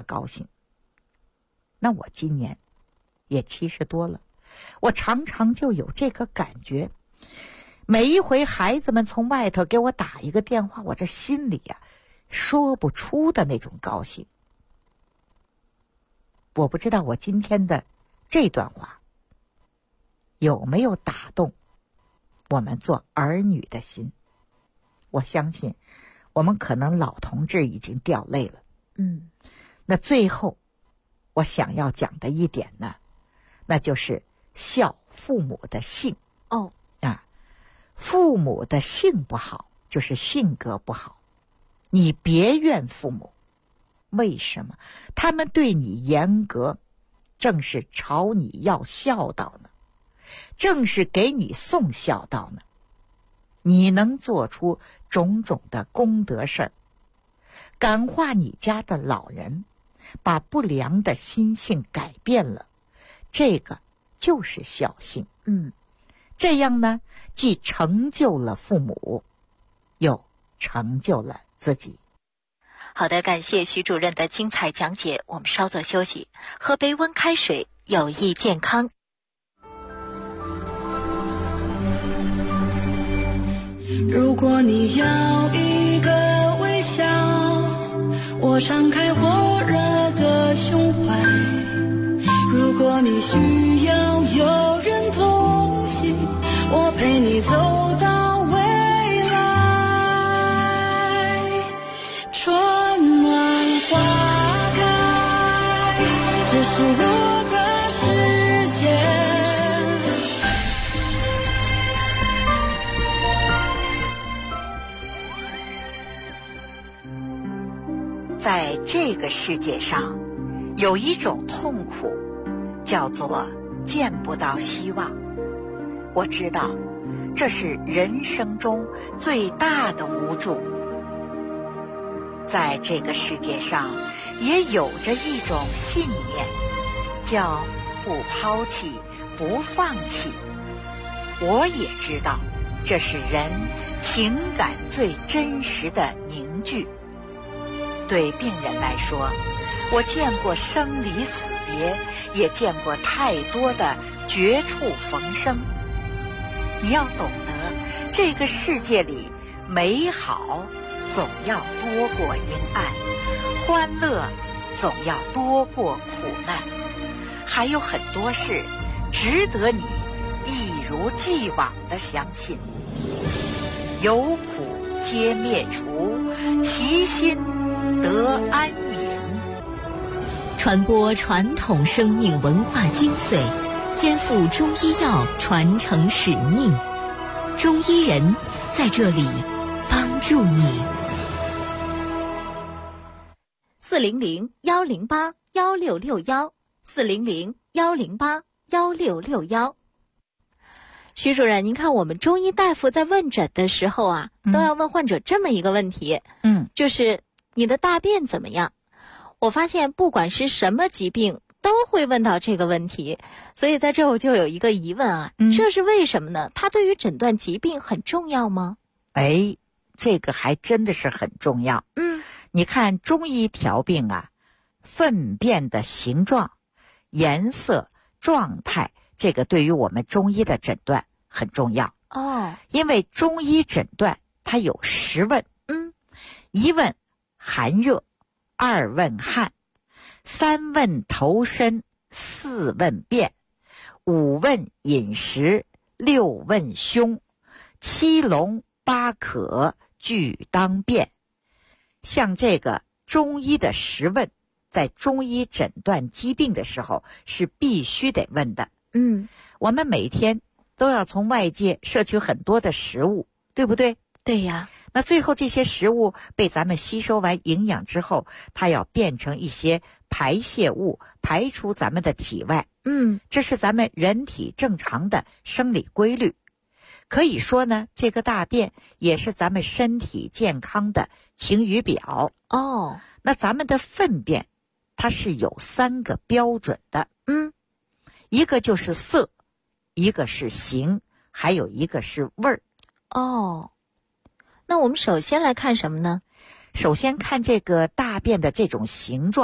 大高兴。那我今年也70多了，我常常就有这个感觉，每一回孩子们从外头给我打一个电话，我这心里说不出的那种高兴。我不知道我今天的这段话有没有打动我们做儿女的心。我相信我们可能老同志已经掉泪了。那最后我想要讲的一点呢，那就是孝父母的性。父母的性不好，就是性格不好。你别怨父母，为什么？他们对你严格，正是朝你要孝道呢，正是给你送孝道呢。你能做出种种的功德事儿，感化你家的老人，把不良的心性改变了，这个就是孝性。这样呢，既成就了父母，又成就了自己。 好的，感谢徐主任的精彩讲解，我们稍作休息，喝杯温开水，有益健康。 如果你要一个微笑，我敞开火热的胸怀；如果你需要有人同行，我陪你走到未来。春暖花开，这是我的世界。 在这个世界上，有一种痛苦，叫做见不到希望。我知道，这是人生中最大的无助。在这个世界上，也有着一种信念，叫不抛弃，不放弃。我也知道，这是人情感最真实的凝聚。对病人来说，我见过生离死别，也见过太多的绝处逢生。你要懂得，这个世界里美好总要多过阴暗，欢乐总要多过苦难，还有很多事值得你一如既往的相信。有苦皆灭除，其心得安隐。 传播传统生命文化精髓，肩负中医药传承使命。中医人在这里帮助你。400-108-1661，400-108-1661。徐主任，您看我们中医大夫在问诊的时候啊，都要问患者这么一个问题，就是你的大便怎么样？我发现不管是什么疾病都会问到这个问题，所以在这我就有一个疑问啊，这是为什么呢？它对于诊断疾病很重要吗？ 这个还真的是很重要。你看中医调病啊，粪便的形状、颜色、状态，这个对于我们中医的诊断很重要。因为中医诊断它有10问。1问寒热，2问汗，3问头身，4问便，5问饮食，6问胸，7聋8渴俱当辨。像这个中医的10问，在中医诊断疾病的时候是必须得问的。我们每天都要从外界摄取很多的食物，对不对？ 对呀。 那最后这些食物被咱们吸收完营养之后，它要变成一些排泄物，排出咱们的体外。这是咱们人体正常的生理规律。可以说呢，这个大便也是咱们身体健康的晴雨表。那咱们的粪便它是有3个标准的。一个就是色，一个是形，还有一个是味儿。 那我们首先来看什么呢？ 首先看这个大便的这种形状。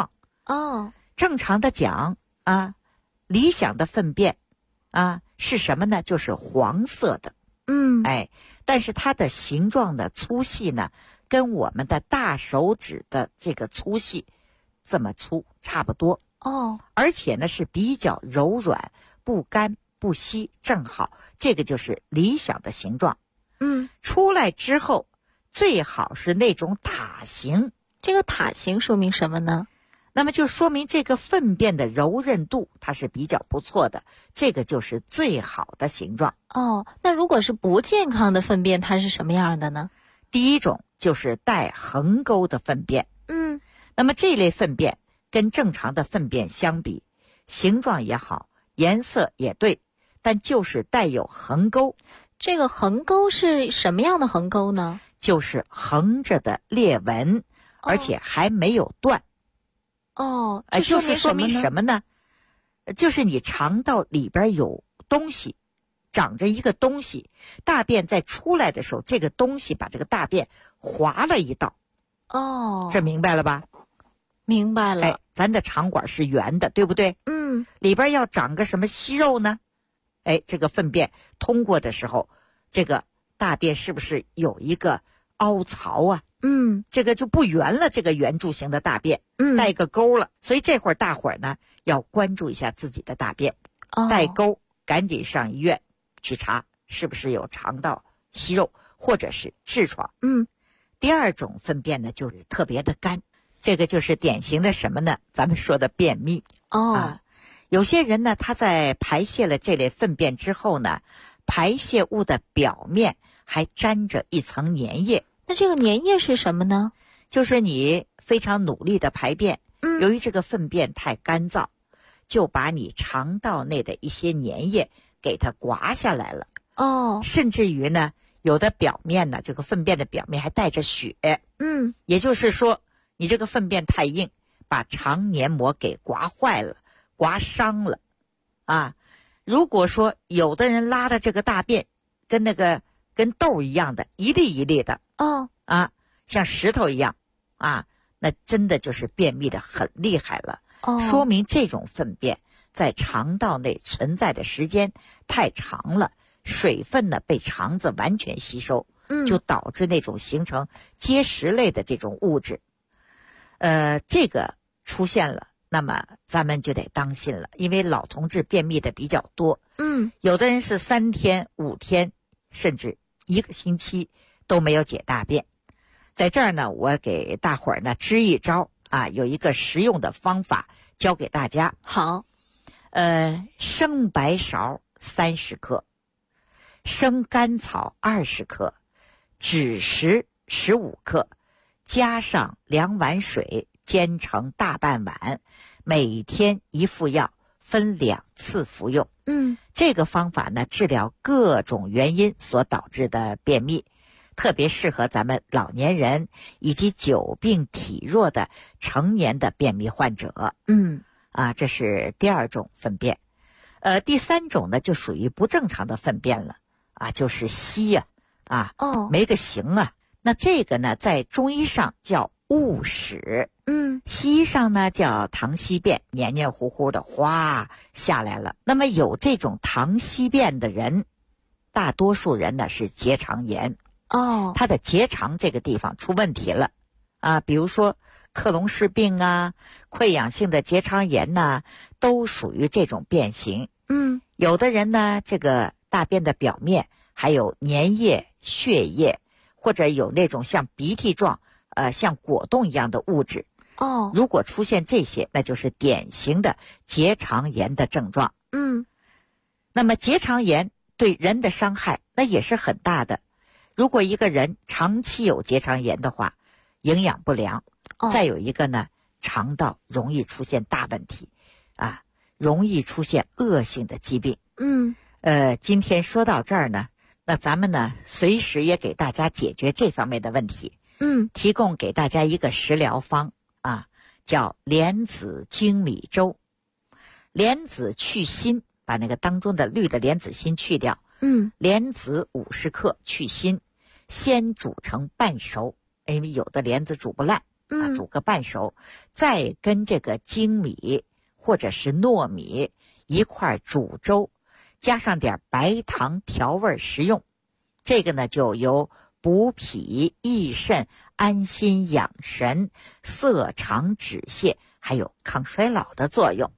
哦， 正常的讲啊，理想的粪便啊是什么呢？就是黄色的。但是它的形状的粗细呢，跟我们的大手指的这个粗细这么粗差不多。而且呢是比较柔软，不干不稀，正好，这个就是理想的形状。出来之后最好是那种塔形。 这个塔形说明什么呢？ 那么就说明这个粪便的柔韧度它是比较不错的，这个就是最好的形状。 那如果是不健康的粪便，它是什么样的呢？ 第一种就是带横沟的粪便。那么这类粪便跟正常的粪便相比，形状也好，颜色也对，但就是带有横沟。 这个横沟是什么样的横沟呢？ 就是横着的裂纹，而且还没有断。就是说明什么呢？就是你肠道里边有东西，长着一个东西，大便在出来的时候，这个东西把这个大便划了一道。这明白了吧？ 明白了。 咱的肠管是圆的，对不对？里边要长个什么息肉呢？这个粪便通过的时候，这个大便是不是有一个凹槽啊？这个就不圆了，这个圆柱形的大便，带个沟了。所以这会儿大伙儿呢要关注一下自己的大便，带沟，赶紧上医院去查是不是有肠道息肉或者是痔疮。第二种粪便呢就是特别的干，这个就是典型的什么呢？咱们说的便秘。有些人呢他在排泄了这类粪便之后呢，排泄物的表面还沾着一层粘液。 那这个粘液是什么呢？ 就是你非常努力的排便，由于这个粪便太干燥，就把你肠道内的一些粘液给它刮下来了。甚至于呢，有的表面呢，这个粪便的表面还带着血。也就是说，你这个粪便太硬，把肠黏膜给刮坏了，刮伤了。如果说有的人拉的这个大便跟豆一样的，一粒一粒的，像石头一样，那真的就是便秘的很厉害了。说明这种粪便在肠道内存在的时间太长了，水分呢被肠子完全吸收，就导致那种形成结石类的这种物质。这个出现了，那么咱们就得当心了，因为老同志便秘的比较多。有的人是3天、5天，甚至1个星期都没有解大便。在这儿呢，我给大伙儿呢支一招有一个实用的方法教给大家。 好， 生白芍30克，生甘草20克，枳实15克，加上2碗水，煎成大半碗，每天1副药，分2次服用。这个方法呢，治疗各种原因所导致的便秘，特别适合咱们老年人以及久病体弱的成年的便秘患者。这是第二种粪便。第三种呢，就属于不正常的粪便了就是稀没个形那这个呢，在中医上叫误屎，西医上呢叫溏稀便，黏黏糊糊的哗下来了。那么有这种溏稀便的人，大多数人呢是结肠炎。他的结肠这个地方出问题了比如说克隆氏病溃疡性的结肠炎都属于这种便型。有的人呢，这个大便的表面还有粘液、血液，或者有那种像鼻涕状像果冻一样的物质。如果出现这些，那就是典型的结肠炎的症状。那么结肠炎对人的伤害那也是很大的。如果一个人长期有结肠炎的话，营养不良，再有一个呢，肠道容易出现大问题容易出现恶性的疾病。今天说到这儿呢，那咱们呢随时也给大家解决这方面的问题。提供给大家一个食疗方叫莲子粳米粥。莲子去心，把那个当中的绿的莲子心去掉。莲子50克去心，先煮成半熟，因为有的莲子煮不烂煮个半熟，再跟这个精米或者是糯米一块煮粥，加上点白糖调味食用。这个呢就有补脾益肾、安心养神、涩肠止泻，还有抗衰老的作用。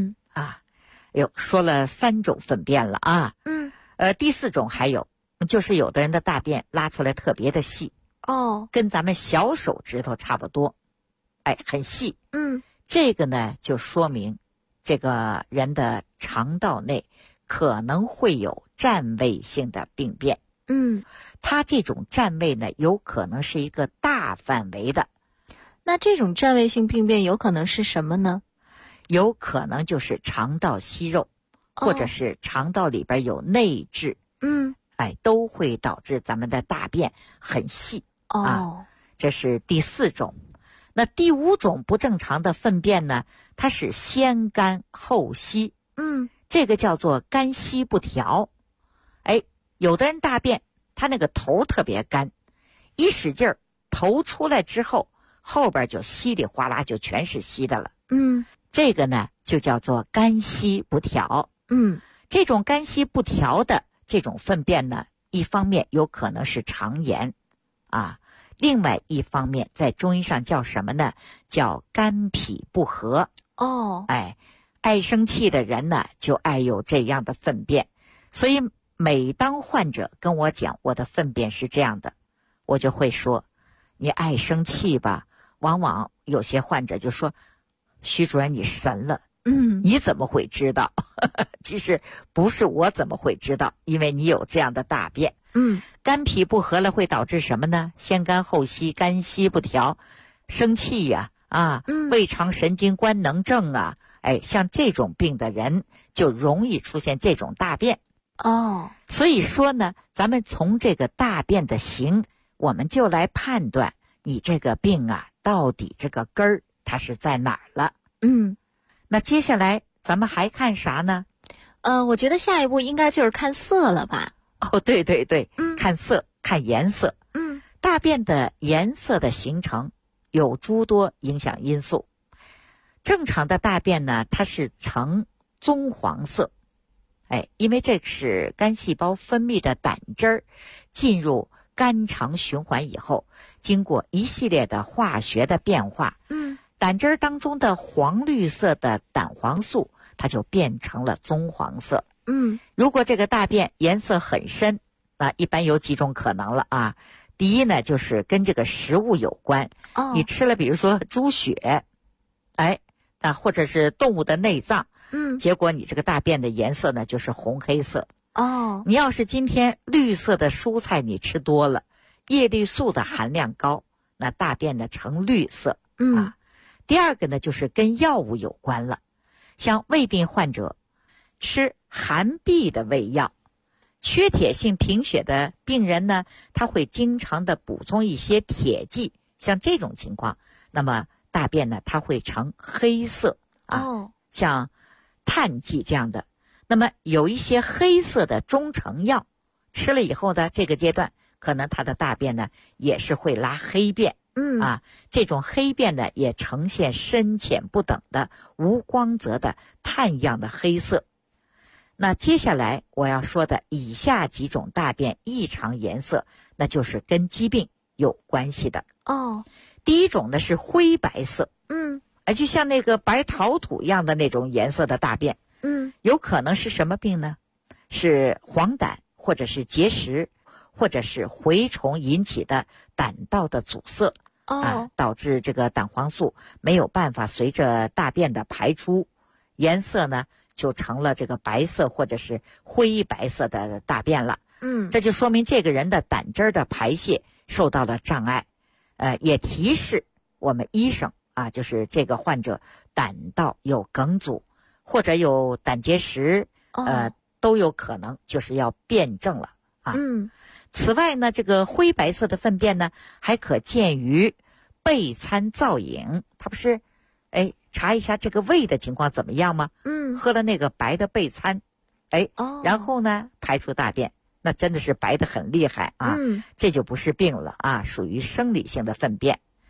说了3种粪便了啊。第4种还有，就是有的人的大便拉出来特别的细，跟咱们小手指头差不多，很细。这个呢就说明这个人的肠道内可能会有占位性的病变。它这种占位呢，有可能是一个大范围的。 那这种占位性病变有可能是什么呢？ 有可能就是肠道息肉，或者是肠道里边有内痔，都会导致咱们的大便很细。这是第4种。那第5种不正常的粪便呢，它是先干后稀。这个叫做干稀不调。有的人大便他那个头特别干，一使劲儿，头出来之后，后边就稀里哗啦就全是稀的了。这个呢就叫做干稀不调。这种干稀不调的这种粪便呢，一方面有可能是肠炎另外一方面在中医上叫什么呢？叫肝脾不和。爱生气的人呢就爱有这样的粪便。所以每当患者跟我讲我的粪便是这样的，我就会说你爱生气吧。往往有些患者就说，徐主任你神了，你怎么会知道？其实不是我怎么会知道，因为你有这样的大便。肝脾不和了会导致什么呢？先干后稀，干稀不调，生气呀，胃肠神经官能症啊，像这种病的人就容易出现这种大便。所以说呢，咱们从这个大便的形，我们就来判断你这个病到底这个根儿它是在哪儿了。那接下来咱们还看啥呢？ 我觉得下一步应该就是看色了吧。 对，看色，看颜色。大便的颜色的形成有诸多影响因素。正常的大便呢，它是呈棕黄色。因为这是肝细胞分泌的胆汁儿进入肝肠循环以后，经过一系列的化学的变化，胆汁儿当中的黄绿色的胆黄素，它就变成了棕黄色。如果这个大便颜色很深，那一般有几种可能了啊。第一呢，就是跟这个食物有关。你吃了比如说猪血，或者是动物的内脏，结果你这个大便的颜色呢就是红黑色。你要是今天绿色的蔬菜你吃多了，叶绿素的含量高，那大便呢呈绿色。第二个呢就是跟药物有关了，像胃病患者吃含闭的胃药，缺铁性贫血的病人呢，他会经常的补充一些铁剂，像这种情况，那么大便呢它会呈黑色像碳剂这样的。那么有一些黑色的中成药吃了以后呢，这个阶段可能他的大便呢也是会拉黑便。这种黑便呢也呈现深浅不等的无光泽的碳样的黑色。那接下来我要说的以下几种大便异常颜色，那就是跟疾病有关系的。第一种呢是灰白色，就像那个白陶土一样的那种颜色的大便。有可能是什么病呢？是黄疸，或者是结石，或者是蛔虫引起的胆道的阻塞。导致这个胆黄素没有办法随着大便的排出，颜色呢就成了这个白色或者是灰白色的大便了。这就说明这个人的胆汁的排泄受到了障碍。也提示我们医生就是这个患者胆道有梗阻或者有胆结石，都有可能就是要辩证了。此外呢，这个灰白色的粪便呢还可见于备餐造饮。他不是查一下这个胃的情况怎么样吗？喝了那个白的备餐，然后呢排出大便，那真的是白的很厉害啊。这就不是病了属于生理性的粪便。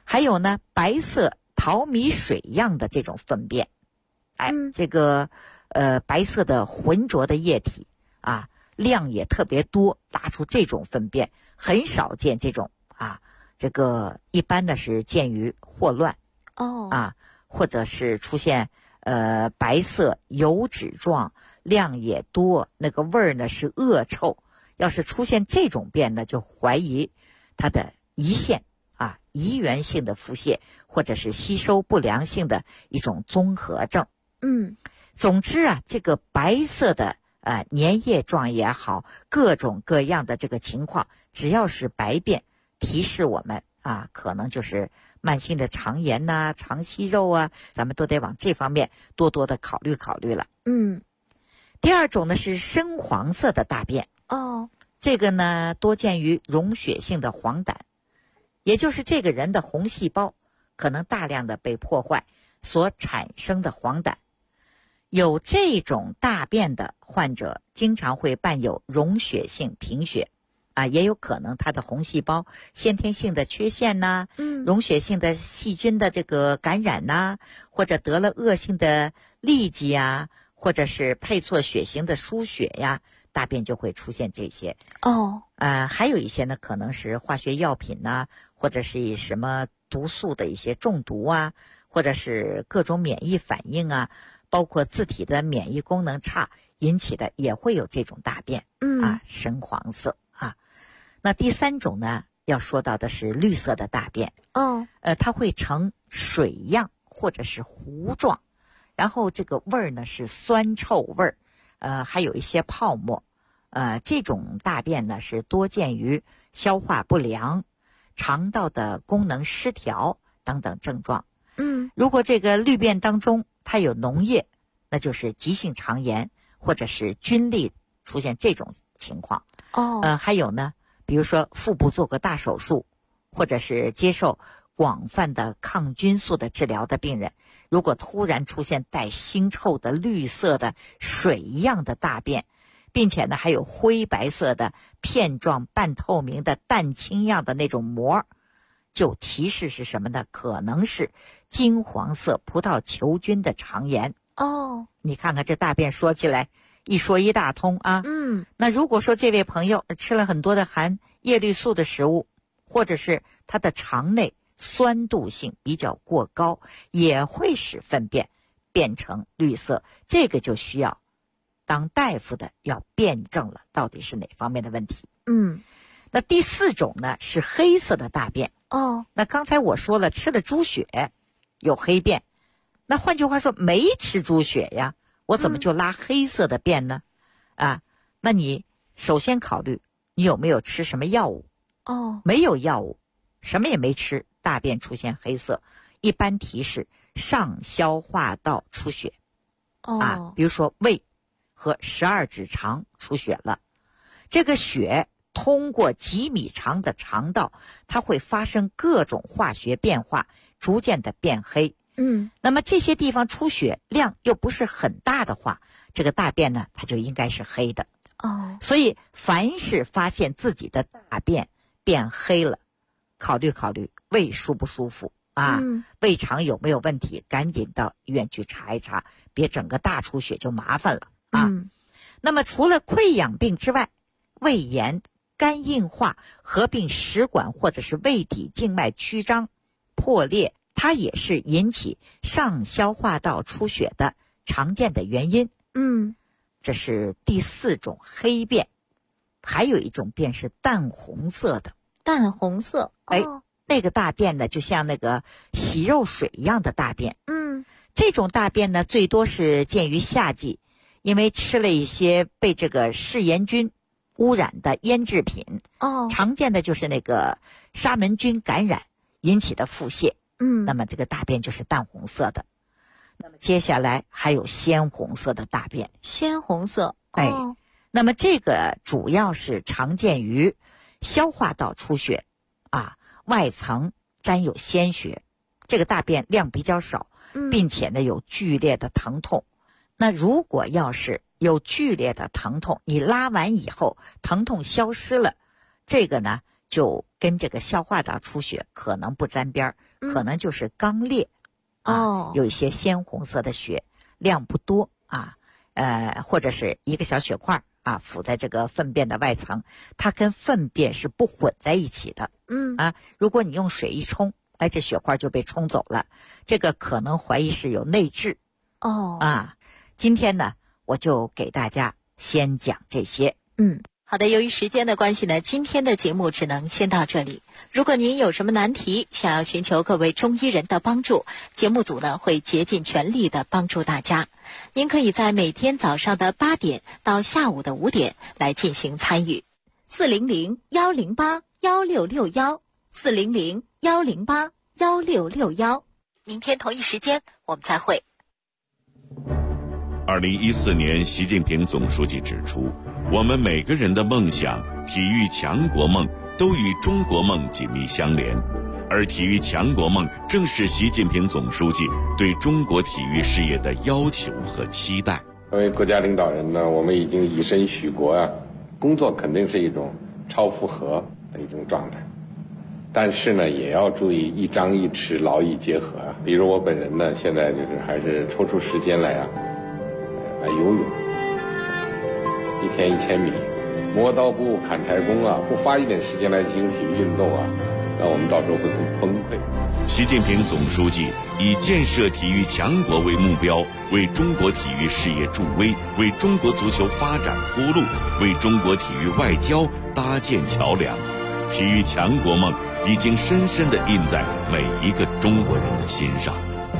还有呢，白色淘米水样的这种粪便，这个白色的浑浊的液体啊，量也特别多，拉出这种粪便很少见。这种这个一般的是见于霍乱或者是出现白色油脂状，量也多，那个味儿呢是恶臭。要是出现这种便呢，就怀疑它的胰腺遗源性的腹泻，或者是吸收不良性的一种综合症。总之这个白色的粘液状也好，各种各样的这个情况，只要是白便，提示我们可能就是慢性的肠炎肠息肉咱们都得往这方面多多的考虑考虑了。第二种呢是深黄色的大便。这个呢多见于溶血性的黄疸，也就是这个人的红细胞可能大量的被破坏所产生的黄疸。有这种大便的患者经常会伴有溶血性贫血也有可能他的红细胞先天性的缺陷溶血性的细菌的这个感染或者得了恶性的痢疾或者是配错血型的输血大便就会出现这些。还有一些呢可能是化学药品或者是什么毒素的一些中毒或者是各种免疫反应包括自体的免疫功能差引起的，也会有这种大便深黄色那第三种呢要说到的是绿色的大便。它会呈水样或者是糊状，然后这个味儿呢是酸臭味儿，还有一些泡沫。这种大便呢是多见于消化不良、肠道的功能失调等等症状。如果这个绿便当中它有脓液，那就是急性肠炎或者是菌痢出现这种情况。还有呢，比如说腹部做个大手术，或者是接受广泛的抗菌素的治疗的病人，如果突然出现带腥臭的绿色的水一样的大便，并且呢还有灰白色的片状半透明的蛋清样的那种膜，就提示是什么呢？可能是金黄色葡萄球菌的肠炎。你看看这大便说起来一说一大通那如果说这位朋友吃了很多的含叶绿素的食物，或者是他的肠内酸度性比较过高，也会使粪便变成绿色。这个就需要当大夫的要辩证了，到底是哪方面的问题。那第四种呢是黑色的大便。那刚才我说了，吃了猪血有黑便，那换句话说没吃猪血呀，我怎么就拉黑色的便呢？那你首先考虑你有没有吃什么药物。没有药物，什么也没吃，大便出现黑色，一般提示上消化道出血。比如说胃和12指肠出血了，这个血通过几米长的肠道，它会发生各种化学变化，逐渐的变黑。那么这些地方出血量又不是很大的话，这个大便呢它就应该是黑的。所以凡是发现自己的大便变黑了，考虑考虑胃舒不舒服胃肠有没有问题，赶紧到医院去查一查，别整个大出血就麻烦了那么除了溃疡病之外，胃炎、肝硬化合并食管或者是胃体静脉曲张破裂，它也是引起上消化道出血的常见的原因。这是第四种黑便。还有一种便是淡红色的。 淡红色。 那个大便呢就像那个洗肉水一样的大便。这种大便呢最多是见于夏季，因为吃了一些被这个嗜盐菌污染的腌制品。常见的就是那个沙门菌感染引起的腹泻。那么这个大便就是淡红色的。那么接下来还有鲜红色的大便。 鲜红色。 那么这个主要是常见于消化道出血外层沾有鲜血，这个大便量比较少，并且呢有剧烈的疼痛。那如果要是有剧烈的疼痛，你拉完以后疼痛消失了，这个呢就跟这个消化道出血可能不沾边， 可能就是肛裂有一些鲜红色的血，量不多或者是一个小血块附在这个粪便的外层，它跟粪便是不混在一起的。如果你用水一冲，这血块就被冲走了，这个可能怀疑是有内痔。今天呢，我就给大家先讲这些。 好的，由于时间的关系呢，今天的节目只能先到这里。如果您有什么难题，想要寻求各位中医人的帮助，节目组呢会竭尽全力的帮助大家。您可以在每天早上的8点到下午的5点来进行参与。400-108-1661，400-108-1661。明天同一时间我们再会。 2014年，习近平总书记指出，我们每个人的梦想、体育强国梦都与中国梦紧密相连，而体育强国梦正是习近平总书记对中国体育事业的要求和期待。 作为国家领导人呢，我们已经以身许国工作肯定是一种超负荷的一种状态，但是呢，也要注意一张一弛，劳逸结合比如我本人呢，现在就是还是抽出时间来游泳，1天1000米，磨刀不误砍柴工不花一点时间来进行体育运动那我们到时候会很崩溃。 习近平总书记以建设体育强国为目标，为中国体育事业助威，为中国足球发展铺路，为中国体育外交搭建桥梁。体育强国梦已经深深地印在每一个中国人的心上。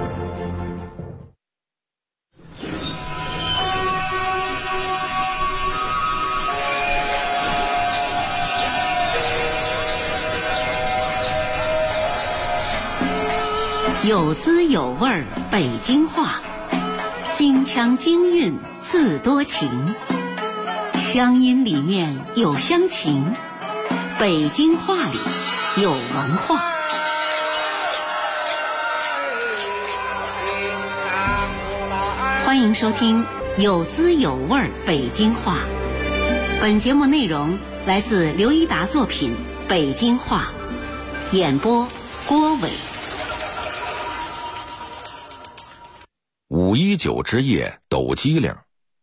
有滋有味北京话，京腔京韵自多情，乡音里面有乡情，北京话里有文化。欢迎收听有滋有味北京话。本节目内容来自刘一达作品《北京话》，演播郭伟。 519之夜抖机灵。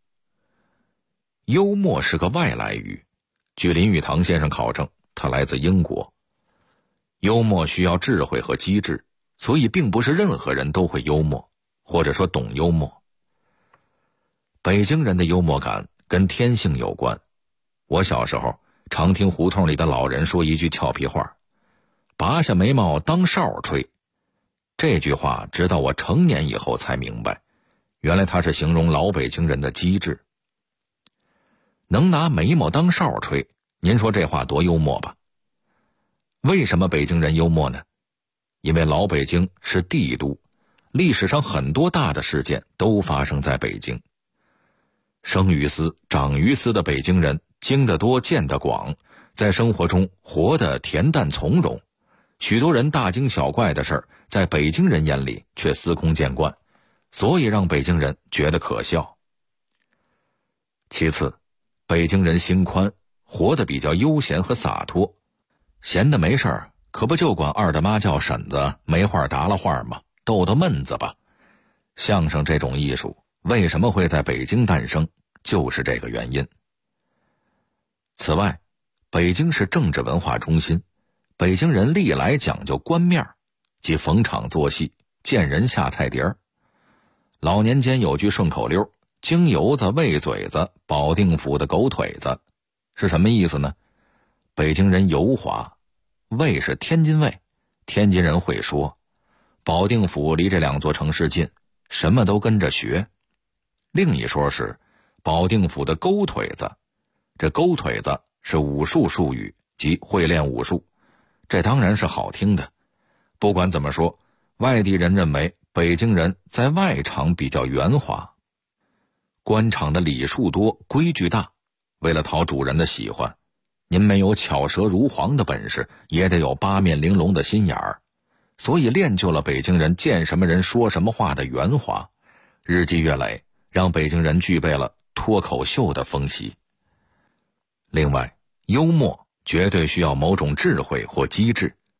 幽默是个外来语，据林语堂先生考证，它来自英国。幽默需要智慧和机智，所以并不是任何人都会幽默，或者说懂幽默。北京人的幽默感跟天性有关。我小时候常听胡同里的老人说一句俏皮话，拔下眉毛当哨吹。这句话直到我成年以后才明白，原来它是形容老北京人的机智。能拿眉毛当哨吹，您说这话多幽默吧？为什么北京人幽默呢？因为老北京是帝都，历史上很多大的事件都发生在北京。生于斯长于斯的北京人经得多见得广，在生活中活得恬淡从容，许多人大惊小怪的事儿在北京人眼里却司空见惯，所以让北京人觉得可笑。其次，北京人心宽，活得比较悠闲和洒脱，闲的没事儿，可不就管二大妈叫婶子，没话搭了话吗？逗逗闷子吧。相声这种艺术为什么会在北京诞生，就是这个原因。此外，北京是政治文化中心，北京人历来讲究官面，即逢场作戏，见人下菜碟儿。老年间有句顺口溜，京油子喂嘴子，保定府的狗腿子，是什么意思呢？北京人油滑，魏是天津卫，天津人会说，保定府离这两座城市近，什么都跟着学。另一说是保定府的勾腿子，这勾腿子是武术术语，即会练武术，这当然是好听的。不管怎么说，外地人认为北京人在外场比较圆滑。官场的礼数多，规矩大，为了讨主人的喜欢，您没有巧舌如簧的本事，也得有八面玲珑的心眼儿，所以练就了北京人见什么人说什么话的圆滑，日积月累，让北京人具备了脱口秀的风习。另外，幽默绝对需要某种智慧或机智，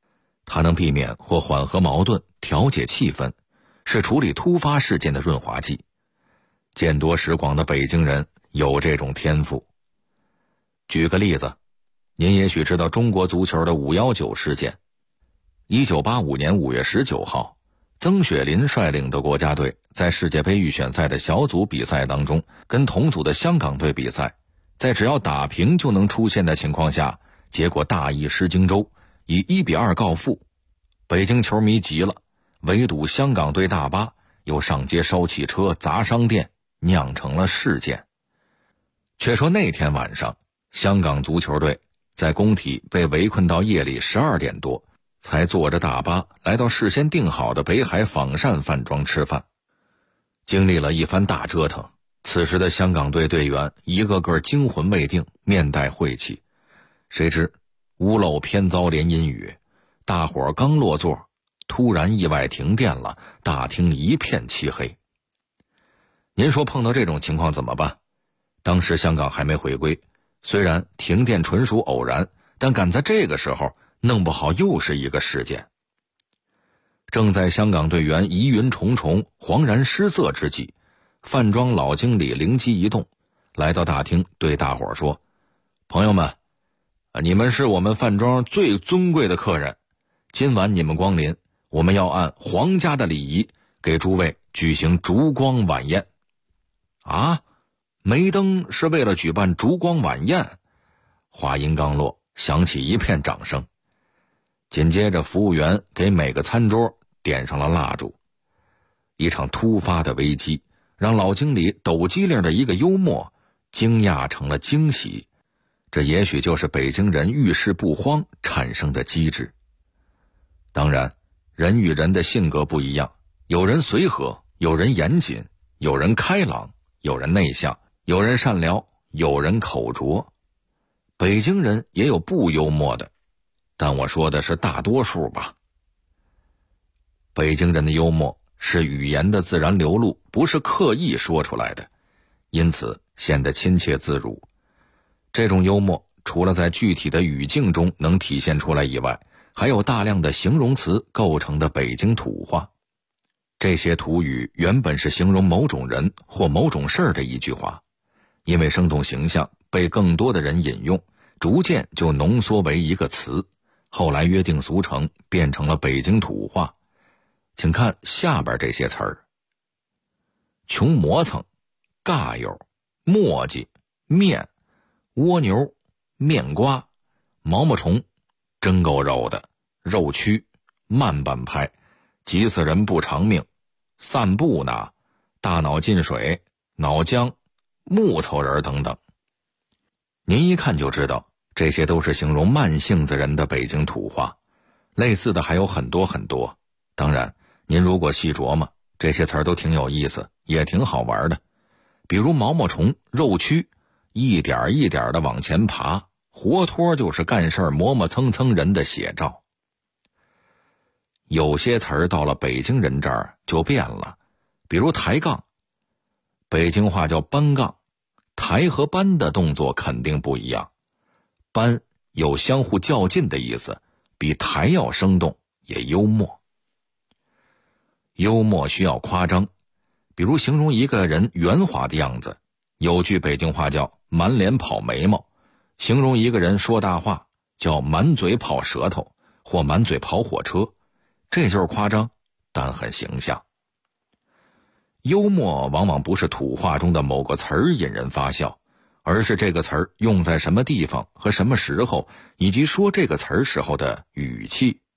它能避免或缓和矛盾，调节气氛，是处理突发事件的润滑剂。见多识广的北京人有这种天赋。举个例子，您也许知道中国足球的519事件。1985年5月19号，曾雪林率领的国家队在世界杯预选赛的小组比赛当中，跟同组的香港队比赛，在只要打平就能出线的情况下，结果大意失荆州，以1-2告负。北京球迷急了，围堵香港队大巴，又上街烧汽车、砸商店，酿成了事件。却说那天晚上，香港足球队在工体被围困到夜里12点多，才坐着大巴来到事先订好的北海仿膳饭庄吃饭。经历了一番大折腾，此时的香港队队员一个个惊魂未定，面带晦气。谁知屋漏偏遭连阴雨，大伙刚落座，突然意外停电了，大厅一片漆黑。您说碰到这种情况怎么办？当时香港还没回归，虽然停电纯属偶然，但赶在这个时候弄不好又是一个事件。正在香港队员疑云重重、惶然失色之际，饭庄老经理灵机一动，来到大厅对大伙说：朋友们，你们是我们饭庄最尊贵的客人，今晚你们光临，我们要按皇家的礼仪给诸位举行烛光晚宴。啊，梅登是为了举办烛光晚宴？话音刚落，响起一片掌声。紧接着服务员给每个餐桌点上了蜡烛。一场突发的危机让老经理抖机灵的一个幽默惊讶成了惊喜，这也许就是北京人遇事不慌产生的机智。当然，人与人的性格不一样，有人随和，有人严谨，有人开朗，有人内向，有人善良，有人口拙。北京人也有不幽默的，但我说的是大多数吧。北京人的幽默是语言的自然流露，不是刻意说出来的，因此显得亲切自如。这种幽默除了在具体的语境中能体现出来以外，还有大量的形容词构成的北京土话。这些土语原本是形容某种人或某种事儿的一句话，因为生动形象被更多的人引用，逐渐就浓缩为一个词，后来约定俗成，变成了北京土话。请看下边这些词儿：穷磨蹭、尬友、磨叽、面、蜗牛、面瓜、毛毛虫、真够肉的、肉蛆、慢半拍、急死人不偿命、散步呢、大脑进水、脑浆、木头人等等。您一看就知道，这些都是形容慢性子人的北京土话，类似的还有很多很多。当然，您如果细琢磨，这些词儿都挺有意思，也挺好玩的。比如毛毛虫、肉蛆，一点一点的往前爬，活脱就是干事磨磨蹭蹭人的写照。有些词儿到了北京人这儿就变了，比如抬杠，北京话叫搬杠，抬和搬的动作肯定不一样。搬有相互较劲的意思，比抬要生动，也幽默。幽默需要夸张，比如形容一个人圆滑的样子，有句北京话叫满脸跑眉毛，形容一个人说大话叫满嘴跑舌头或满嘴跑火车，这就是夸张，但很形象。幽默往往不是土话中的某个词儿引人发笑，而是这个词儿用在什么地方和什么时候，以及说这个词儿时候的语气